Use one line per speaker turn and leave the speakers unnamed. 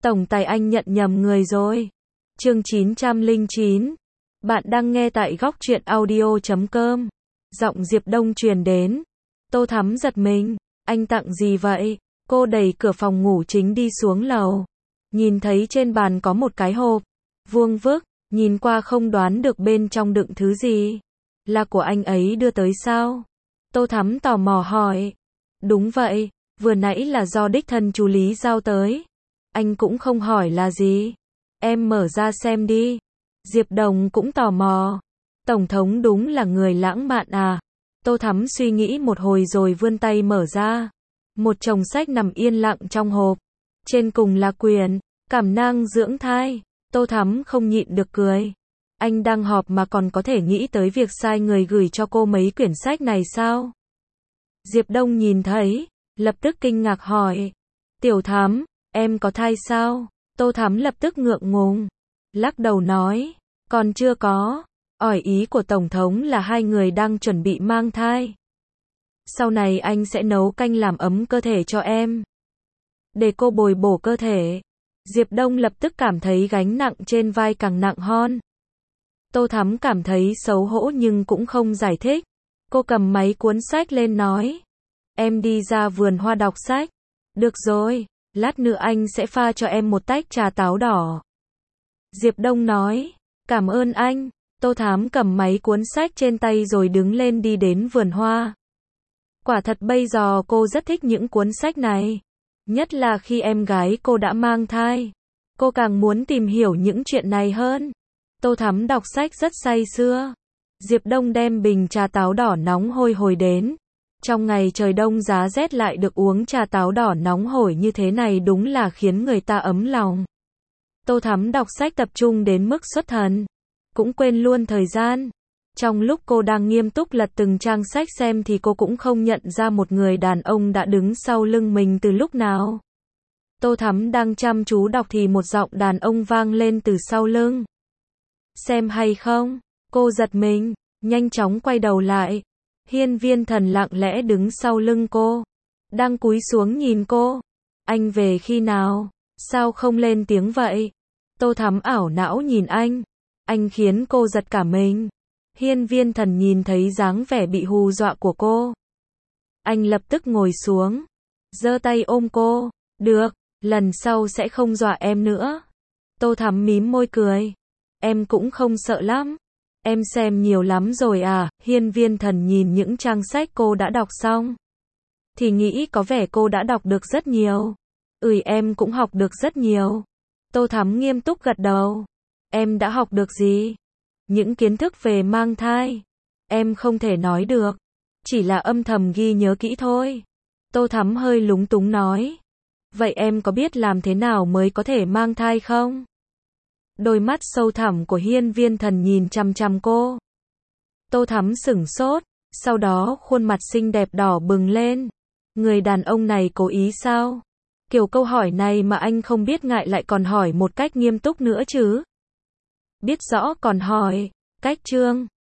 Tổng tài anh nhận nhầm người rồi. Chương 909. Bạn đang nghe tại góc truyện audio.com. Giọng Diệp Đông truyền đến. Tô Thắm giật mình. Anh tặng gì vậy? Cô đẩy cửa phòng ngủ chính đi xuống lầu. Nhìn thấy trên bàn có một cái hộp. Vuông vức, nhìn qua không đoán được bên trong đựng thứ gì. Là của anh ấy đưa tới sao? Tô Thắm tò mò hỏi. Đúng vậy, vừa nãy là do đích thân chú Lý giao tới. Anh cũng không hỏi là gì. Em mở ra xem đi. Diệp Đồng cũng tò mò. Tổng thống đúng là người lãng mạn à? Tô Thắm suy nghĩ một hồi rồi vươn tay mở ra. Một chồng sách nằm yên lặng trong hộp. Trên cùng là quyển Cẩm nang dưỡng thai. Tô Thắm không nhịn được cười. Anh đang họp mà còn có thể nghĩ tới việc sai người gửi cho cô mấy quyển sách này sao? Diệp Đông nhìn thấy, lập tức kinh ngạc hỏi. Tiểu Thắm, em có thai sao? Tô Thắm lập tức ngượng ngùng. Lắc đầu nói, còn chưa có. Hỏi ý của Tổng thống là hai người đang chuẩn bị mang thai. Sau này anh sẽ nấu canh làm ấm cơ thể cho em. Để cô bồi bổ cơ thể. Diệp Đông lập tức cảm thấy gánh nặng trên vai càng nặng hơn. Tô Thắm cảm thấy xấu hổ nhưng cũng không giải thích. Cô cầm mấy cuốn sách lên nói. Em đi ra vườn hoa đọc sách. Được rồi, lát nữa anh sẽ pha cho em một tách trà táo đỏ. Diệp Đông nói. Cảm ơn anh. Tô Thắm cầm mấy cuốn sách trên tay rồi đứng lên đi đến vườn hoa. Quả thật bây giờ cô rất thích những cuốn sách này. Nhất là khi em gái cô đã mang thai. Cô càng muốn tìm hiểu những chuyện này hơn. Tô Thắm đọc sách rất say sưa. Diệp Đông đem bình trà táo đỏ nóng hôi hổi đến. Trong ngày trời đông giá rét lại được uống trà táo đỏ nóng hổi như thế này đúng là khiến người ta ấm lòng. Tô Thắm đọc sách tập trung đến mức xuất thần. Cũng quên luôn thời gian. Trong lúc cô đang nghiêm túc lật từng trang sách xem thì cô cũng không nhận ra một người đàn ông đã đứng sau lưng mình từ lúc nào. Tô Thắm đang chăm chú đọc thì một giọng đàn ông vang lên từ sau lưng. Xem hay không? Cô giật mình, nhanh chóng quay đầu lại. Hiên Viên Thần lặng lẽ đứng sau lưng cô. Đang cúi xuống nhìn cô. Anh về khi nào? Sao không lên tiếng vậy? Tô Thắm ảo não nhìn anh. Anh khiến cô giật cả mình. Hiên Viên Thần nhìn thấy dáng vẻ bị hù dọa của cô. Anh lập tức ngồi xuống. Giơ tay ôm cô. Được, lần sau sẽ không dọa em nữa. Tô Thắm mím môi cười. Em cũng không sợ lắm. Em xem nhiều lắm rồi à? Hiên Viên Thần nhìn những trang sách cô đã đọc xong. Thì nghĩ có vẻ cô đã đọc được rất nhiều. Em cũng học được rất nhiều. Tô Thắm nghiêm túc gật đầu. Em đã học được gì? Những kiến thức về mang thai. Em không thể nói được. Chỉ là âm thầm ghi nhớ kỹ thôi. Tô Thắm hơi lúng túng nói. Vậy em có biết làm thế nào mới có thể mang thai không? Đôi mắt sâu thẳm của Hiên Viên Thần nhìn chằm chằm cô. Tô Thắm sửng sốt, sau đó khuôn mặt xinh đẹp đỏ bừng lên. Người đàn ông này cố ý sao? Kiểu câu hỏi này mà anh không biết ngại lại còn hỏi một cách nghiêm túc nữa chứ. Biết rõ còn hỏi. Cách chương